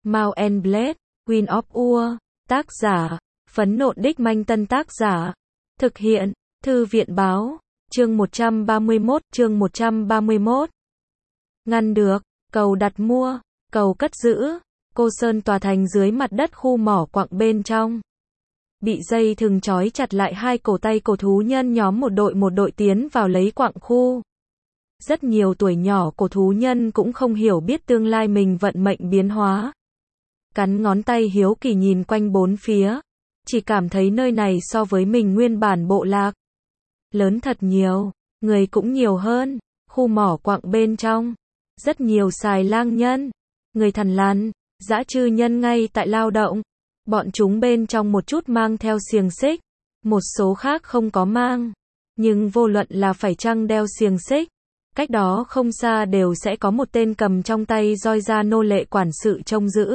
Mount and Blade, Queen of Ur, tác giả, Phấn Nộn Đích Manh Tân tác giả, thực hiện, Thư viện báo, chương 131, ngăn được, cầu đặt mua, cầu cất giữ, Cô Sơn tòa thành dưới mặt đất khu mỏ quặng bên trong. Bị dây thừng trói chặt lại hai cổ tay cổ thú nhân nhóm một đội tiến vào lấy quặng khu. Rất nhiều tuổi nhỏ cổ thú nhân cũng không hiểu biết tương lai mình vận mệnh biến hóa. Cắn ngón tay hiếu kỳ nhìn quanh bốn phía. Chỉ cảm thấy nơi này so với mình nguyên bản bộ lạc. Lớn thật nhiều, người cũng nhiều hơn, khu mỏ quặng bên trong. Rất nhiều xài lang nhân, người thằn lằn, dã chư nhân ngay tại lao động. Bọn chúng bên trong một chút mang theo xiềng xích, một số khác không có mang. Nhưng vô luận là phải chăng đeo xiềng xích, cách đó không xa đều sẽ có một tên cầm trong tay roi da nô lệ quản sự trông giữ.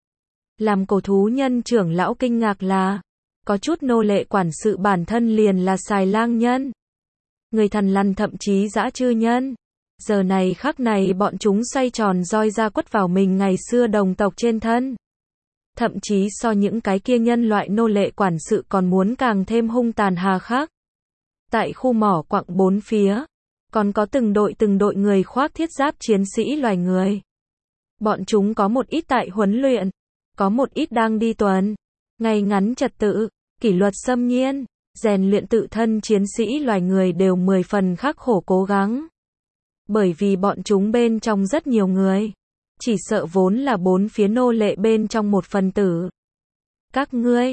Làm cổ thú nhân trưởng lão kinh ngạc là, có chút nô lệ quản sự bản thân liền là xài lang nhân. Người thằn lằn thậm chí dã chư nhân. Giờ này khắc này bọn chúng xoay tròn roi da quất vào mình ngày xưa đồng tộc trên thân. Thậm chí so những cái kia nhân loại nô lệ quản sự còn muốn càng thêm hung tàn hà khắc. Tại khu mỏ quặng bốn phía, còn có từng đội người khoác thiết giáp chiến sĩ loài người. Bọn chúng có một ít tại huấn luyện, có một ít đang đi tuần, ngay ngắn trật tự, kỷ luật xâm nhiên, rèn luyện tự thân chiến sĩ loài người đều 10 phần khắc khổ cố gắng. Bởi vì bọn chúng bên trong rất nhiều người, chỉ sợ vốn là bốn phía nô lệ bên trong một phần tử. Các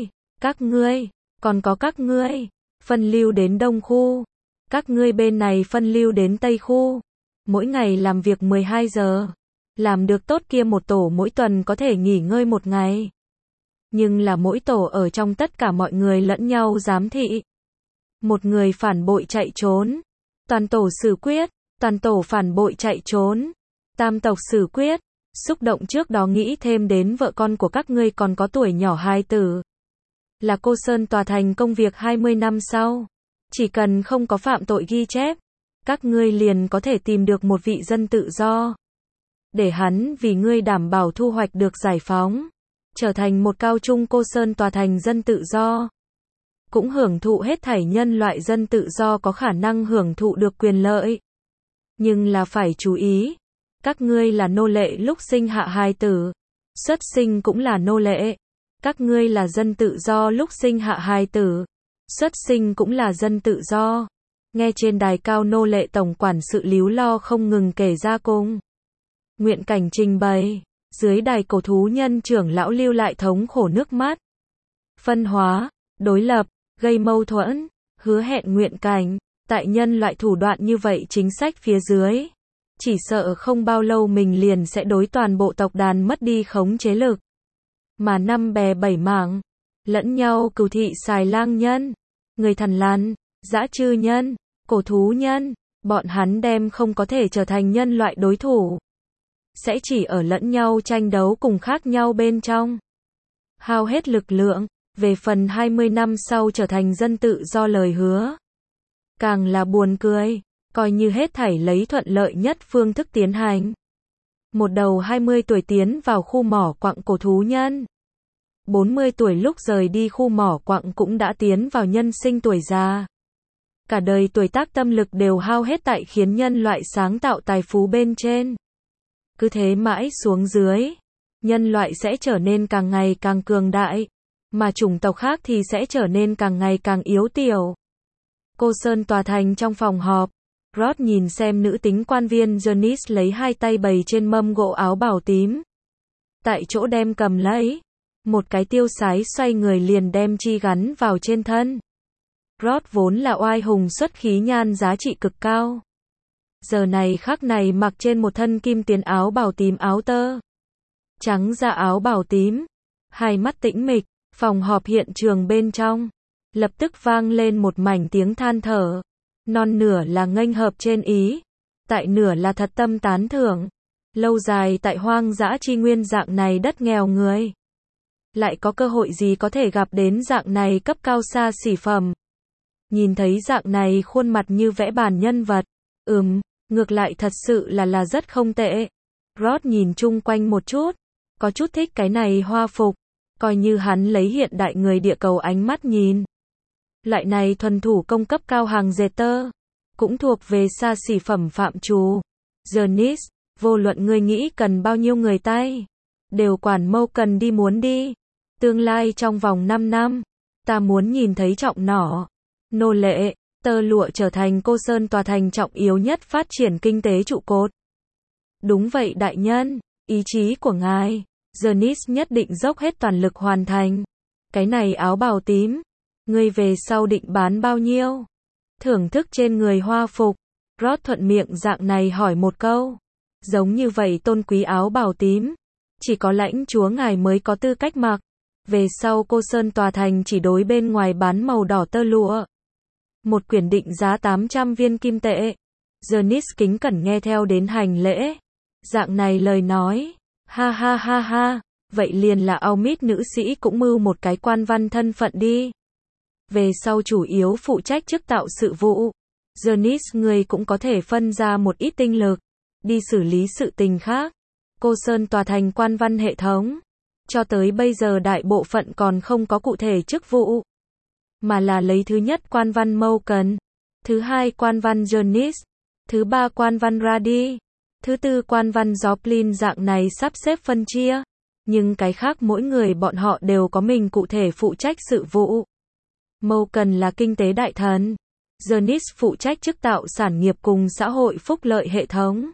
ngươi, còn có các ngươi, phân lưu đến đông khu, các ngươi bên này phân lưu đến tây khu, mỗi ngày làm việc 12 giờ, làm được tốt kia một tổ mỗi tuần có thể nghỉ ngơi một ngày. Nhưng là mỗi tổ ở trong tất cả mọi người lẫn nhau giám thị. Một người phản bội chạy trốn, toàn tổ xử quyết, toàn tổ phản bội chạy trốn, tam tộc xử quyết. Xúc động trước đó nghĩ thêm đến vợ con của các ngươi còn có tuổi nhỏ hài tử. Là Cô Sơn tòa thành công việc 20 năm sau. Chỉ cần không có phạm tội ghi chép, các ngươi liền có thể tìm được một vị dân tự do. Để hắn vì ngươi đảm bảo thu hoạch được giải phóng. Trở thành một cao trung Cô Sơn tòa thành dân tự do. Cũng hưởng thụ hết thảy nhân loại dân tự do có khả năng hưởng thụ được quyền lợi. Nhưng là phải chú ý. Các ngươi là nô lệ lúc sinh hạ hài tử. Xuất sinh cũng là nô lệ. Các ngươi là dân tự do lúc sinh hạ hài tử. Xuất sinh cũng là dân tự do. Nghe trên đài cao nô lệ tổng quản sự líu lo không ngừng kể ra cùng. Nguyện cảnh trình bày. Dưới đài cổ thú nhân trưởng lão lưu lại thống khổ nước mắt. Phân hóa, đối lập, gây mâu thuẫn, hứa hẹn nguyện cảnh. Tại nhân loại thủ đoạn như vậy chính sách phía dưới. Chỉ sợ không bao lâu mình liền sẽ đối toàn bộ tộc đàn mất đi khống chế lực. Mà năm bè bảy mảng, lẫn nhau cừu thị xài lang nhân, người thằn lằn, dã chư nhân, cổ thú nhân, bọn hắn đem không có thể trở thành nhân loại đối thủ. Sẽ chỉ ở lẫn nhau tranh đấu cùng khác nhau bên trong. Hao hết lực lượng, về phần 20 năm sau trở thành dân tự do lời hứa. Càng là buồn cười. Coi như hết thảy lấy thuận lợi nhất phương thức tiến hành. Một đầu 20 tuổi tiến vào khu mỏ quặng cổ thú nhân. 40 tuổi lúc rời đi khu mỏ quặng cũng đã tiến vào nhân sinh tuổi già. Cả đời tuổi tác tâm lực đều hao hết tại khiến nhân loại sáng tạo tài phú bên trên. Cứ thế mãi xuống dưới, nhân loại sẽ trở nên càng ngày càng cường đại, mà chủng tộc khác thì sẽ trở nên càng ngày càng yếu tiểu. Cô Sơn tòa thành trong phòng họp. Rod nhìn xem nữ tính quan viên Janice lấy hai tay bày trên mâm gỗ áo bào tím. Tại chỗ đem cầm lấy. Một cái tiêu sái xoay người liền đem chi gắn vào trên thân. Rod vốn là oai hùng xuất khí nhan giá trị cực cao. Giờ này khắc này mặc trên một thân kim tuyến áo bào tím áo tơ. Trắng da áo bào tím. Hai mắt tĩnh mịch, phòng họp hiện trường bên trong. Lập tức vang lên một mảnh tiếng than thở. Non nửa là nghênh hợp trên ý, tại nửa là thật tâm tán thưởng. Lâu dài tại hoang dã chi nguyên dạng này đất nghèo người. Lại có cơ hội gì có thể gặp đến dạng này cấp cao xa xỉ phẩm. Nhìn thấy dạng này khuôn mặt như vẽ bản nhân vật. Ngược lại thật sự là rất không tệ. Rod nhìn chung quanh một chút. có chút thích cái này hoa phục, coi như hắn lấy hiện đại người địa cầu ánh mắt nhìn. Loại này thuần thủ công cấp cao hàng dệt tơ, cũng thuộc về xa xỉ phẩm phạm trù. Journeys, vô luận ngươi nghĩ cần bao nhiêu người tay, đều quản mâu cần đi muốn đi. Tương lai trong vòng 5 năm, ta muốn nhìn thấy trọng nỏ, nô lệ, tơ lụa trở thành Cô Sơn tòa thành trọng yếu nhất phát triển kinh tế trụ cột. Đúng vậy đại nhân, ý chí của ngài, Journeys nhất định dốc hết toàn lực hoàn thành. Cái này áo bào tím, ngươi về sau định bán bao nhiêu? Thưởng thức trên người hoa phục, Rod thuận miệng dạng này hỏi một câu. Giống như vậy tôn quý áo bào tím, chỉ có lãnh chúa ngài mới có tư cách mặc. Về sau Cô Sơn tòa thành chỉ đối bên ngoài bán màu đỏ tơ lụa. Một quyển định giá 800 viên kim tệ. Journeys kính cẩn nghe theo đến hành lễ. Dạng này lời nói, ha ha ha ha, vậy liền là Aumit nữ sĩ cũng mưu một cái quan văn thân phận đi. Về sau chủ yếu phụ trách chức tạo sự vụ. Journeys người cũng có thể phân ra một ít tinh lực, đi xử lý sự tình khác. Cô Sơn tòa thành quan văn hệ thống, cho tới bây giờ đại bộ phận còn không có cụ thể chức vụ, mà là lấy thứ nhất quan văn Mâu-cần, thứ hai quan văn Journeys, thứ ba quan văn Radi, thứ tư quan văn Joplin dạng này sắp xếp phân chia. Nhưng cái khác mỗi người bọn họ đều có mình cụ thể phụ trách sự vụ. Mâu-cần là kinh tế đại thần, Journeys phụ trách chức tạo sản nghiệp cùng xã hội phúc lợi hệ thống,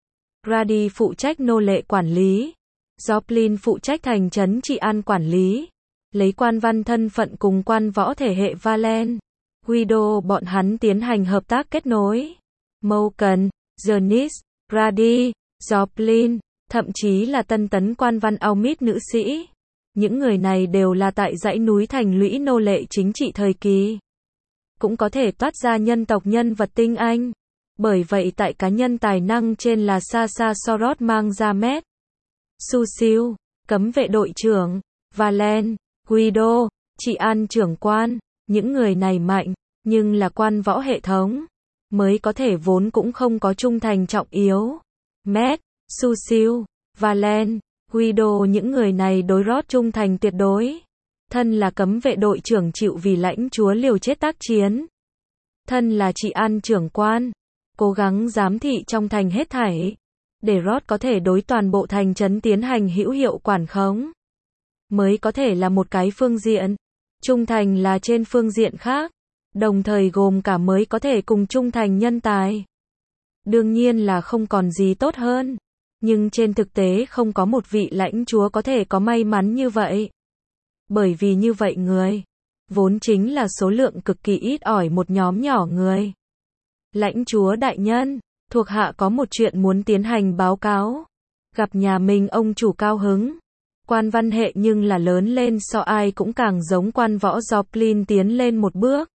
Radi phụ trách nô lệ quản lý, Joplin phụ trách thành trấn trị an quản lý, lấy quan văn thân phận cùng quan võ thể hệ Valen, Guido bọn hắn tiến hành hợp tác kết nối. Mâu-cần, Journeys, Radi, Joplin, thậm chí là tân tấn quan văn Aumit nữ sĩ. Những người này đều là tại dãy núi thành lũy nô lệ chính trị thời kỳ. Cũng có thể toát ra nhân tộc nhân vật tinh anh. Bởi vậy tại cá nhân tài năng trên là xa xa Sorot mang ra mét. Su Siêu, cấm vệ đội trưởng, Valen, Guido, trị an trưởng quan, những người này mạnh, nhưng là quan võ hệ thống, mới có thể vốn cũng không có trung thành trọng yếu. Matt, Su Siêu, Valen, Guido những người này đối Rod trung thành tuyệt đối. Thân là cấm vệ đội trưởng chịu vì lãnh chúa liều chết tác chiến. Thân là trị an trưởng quan, cố gắng giám thị trong thành hết thảy, để Rod có thể đối toàn bộ thành trấn tiến hành hữu hiệu quản khống. Mới có thể là một cái phương diện, trung thành là trên phương diện khác, đồng thời gồm cả mới có thể cùng trung thành nhân tài. Đương nhiên là không còn gì tốt hơn, nhưng trên thực tế không có một vị lãnh chúa có thể có may mắn như vậy. Bởi vì như vậy người, vốn chính là số lượng cực kỳ ít ỏi một nhóm nhỏ người. Lãnh chúa đại nhân, thuộc hạ có một chuyện muốn tiến hành báo cáo. Gặp nhà mình ông chủ cao hứng. Quan văn hệ nhưng là lớn lên so ai cũng càng giống quan võ Joplin tiến lên một bước.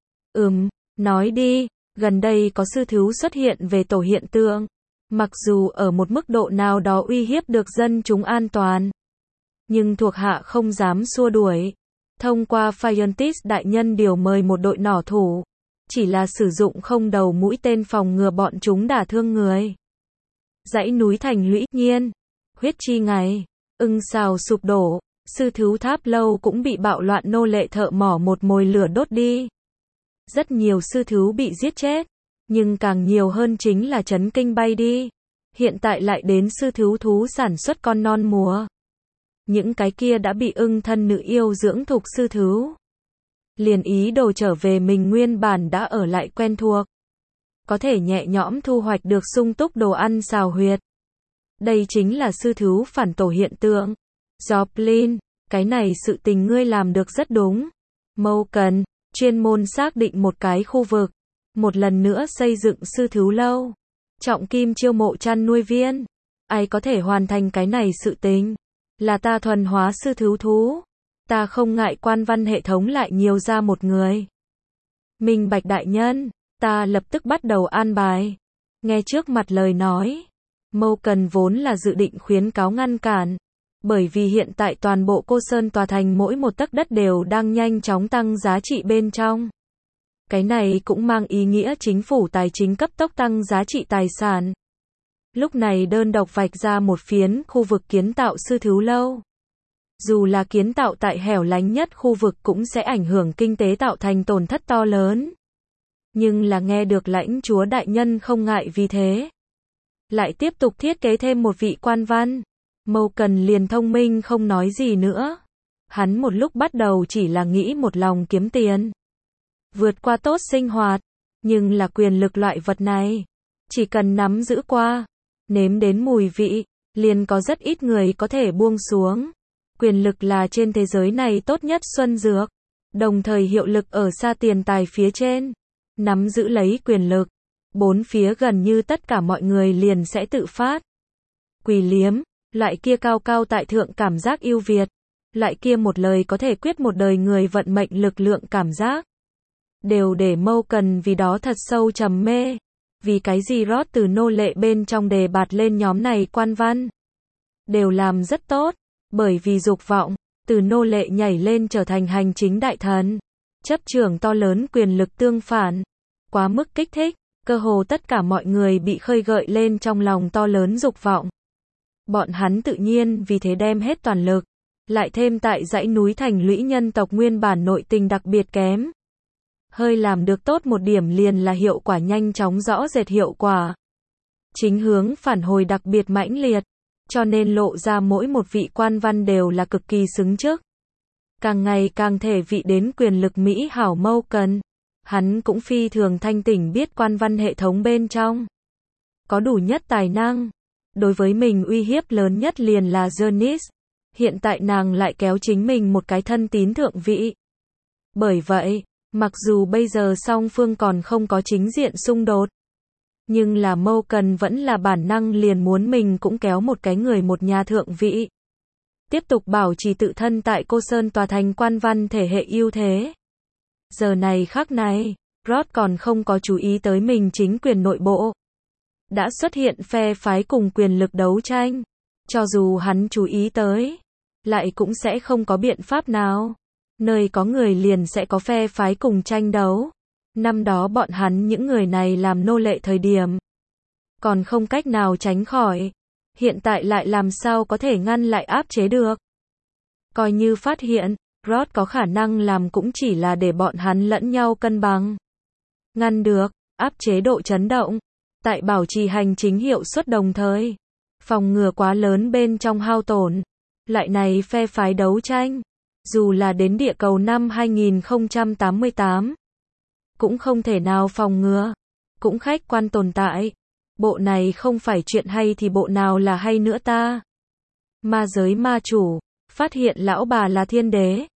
Nói đi, gần đây có sư thiếu xuất hiện về tổ hiện tượng. Mặc dù ở một mức độ nào đó uy hiếp được dân chúng an toàn, nhưng thuộc hạ không dám xua đuổi. Thông qua Phiontis đại nhân điều mời một đội nỏ thủ, chỉ là sử dụng không đầu mũi tên phòng ngừa bọn chúng đả thương người. Dãy núi thành lũy nhiên, huyết chi ngày, xào sụp đổ, sư thiếu tháp lâu cũng bị bạo loạn nô lệ thợ mỏ một mồi lửa đốt đi. Rất nhiều sư thiếu bị giết chết, nhưng càng nhiều hơn chính là chấn kinh bay đi. Hiện tại lại đến sư thiếu thú sản xuất con non mùa. Những cái kia đã bị thân nữ yêu dưỡng thục sư thiếu, liền ý đồ trở về mình nguyên bản đã ở lại quen thuộc. Có thể nhẹ nhõm thu hoạch được sung túc đồ ăn xào huyệt. Đây chính là sư thiếu phản tổ hiện tượng. Joplin, cái này sự tình ngươi làm được rất đúng. Mâu-cần, chuyên môn xác định một cái khu vực. Một lần nữa xây dựng sư thiếu lâu. Trọng kim chiêu mộ chăn nuôi viên. Ai có thể hoàn thành cái này sự tình? Là ta thuần hóa sư thiếu thú. Ta không ngại quan văn hệ thống lại nhiều ra một người. Minh bạch đại nhân, ta lập tức bắt đầu an bài. Nghe trước mặt lời nói, Mâu-cần vốn là dự định khuyến cáo ngăn cản. Bởi vì hiện tại toàn bộ Cô Sơn tòa thành mỗi một tấc đất đều đang nhanh chóng tăng giá trị bên trong. Cái này cũng mang ý nghĩa chính phủ tài chính cấp tốc tăng giá trị tài sản. lúc này đơn độc vạch ra một phiến khu vực kiến tạo sư thiếu lâu. Dù là kiến tạo tại hẻo lánh nhất khu vực cũng sẽ ảnh hưởng kinh tế tạo thành tổn thất to lớn. Nhưng là nghe được lãnh chúa đại nhân không ngại vì thế. Lại tiếp tục thiết kế thêm một vị quan văn. Malcolm liền thông minh không nói gì nữa. Hắn một lúc bắt đầu chỉ là nghĩ một lòng kiếm tiền. Vượt qua tốt sinh hoạt. Nhưng là quyền lực loại vật này. Chỉ cần nắm giữ qua. Nếm đến mùi vị. Liền có rất ít người có thể buông xuống. Quyền lực là trên thế giới này tốt nhất xuân dược. Đồng thời hiệu lực ở xa tiền tài phía trên. Nắm giữ lấy quyền lực. Bốn phía gần như tất cả mọi người liền sẽ tự phát. Quỳ liếm. Loại kia cao cao tại thượng cảm giác ưu việt. Loại kia một lời có thể quyết một đời người vận mệnh lực lượng cảm giác. Đều để Malcolm vì đó thật sâu trầm mê. Vì cái gì Roth từ nô lệ bên trong đề bạt lên nhóm này quan văn. Đều làm rất tốt. Bởi vì dục vọng, từ nô lệ nhảy lên trở thành hành chính đại thần. Chấp trưởng to lớn quyền lực tương phản. Quá mức kích thích, cơ hồ tất cả mọi người bị khơi gợi lên trong lòng to lớn dục vọng. Bọn hắn tự nhiên vì thế đem hết toàn lực. Lại thêm tại dãy núi thành lũy nhân tộc nguyên bản nội tình đặc biệt kém. Hơi làm được tốt một điểm liền là hiệu quả nhanh chóng rõ rệt hiệu quả. Chính hướng phản hồi đặc biệt mãnh liệt. Cho nên lộ ra mỗi một vị quan văn đều là cực kỳ xứng trước. Càng ngày càng thể vị đến quyền lực Mỹ hảo Malcolm. Hắn cũng phi thường thanh tỉnh biết quan văn hệ thống bên trong. Có đủ nhất tài năng. Đối với mình uy hiếp lớn nhất liền là Janice. Hiện tại nàng lại kéo chính mình một cái thân tín thượng vị. Bởi vậy, mặc dù bây giờ song phương còn không có chính diện xung đột. Nhưng là Malcolm vẫn là bản năng liền muốn mình cũng kéo một cái người một nhà thượng vị. Tiếp tục bảo trì tự thân tại Cô Sơn tòa thành quan văn thể hệ ưu thế. Giờ này khắc này, Roth còn không có chú ý tới mình chính quyền nội bộ. Đã xuất hiện phe phái cùng quyền lực đấu tranh. Cho dù hắn chú ý tới, lại cũng sẽ không có biện pháp nào. Nơi có người liền sẽ có phe phái cùng tranh đấu. Năm đó bọn hắn những người này làm nô lệ thời điểm. Còn không cách nào tránh khỏi. Hiện tại lại làm sao có thể ngăn lại áp chế được. Coi như phát hiện, Roth có khả năng làm cũng chỉ là để bọn hắn lẫn nhau cân bằng. Ngăn được, áp chế độ chấn động. Tại bảo trì hành chính hiệu suất đồng thời. Phòng ngừa quá lớn bên trong hao tổn. Lại này phe phái đấu tranh. Dù là đến địa cầu năm 2088. Cũng không thể nào phòng ngừa. Cũng khách quan tồn tại. Bộ này không phải chuyện hay thì bộ nào là hay nữa ta. Ma giới ma chủ. Phát hiện lão bà là thiên đế.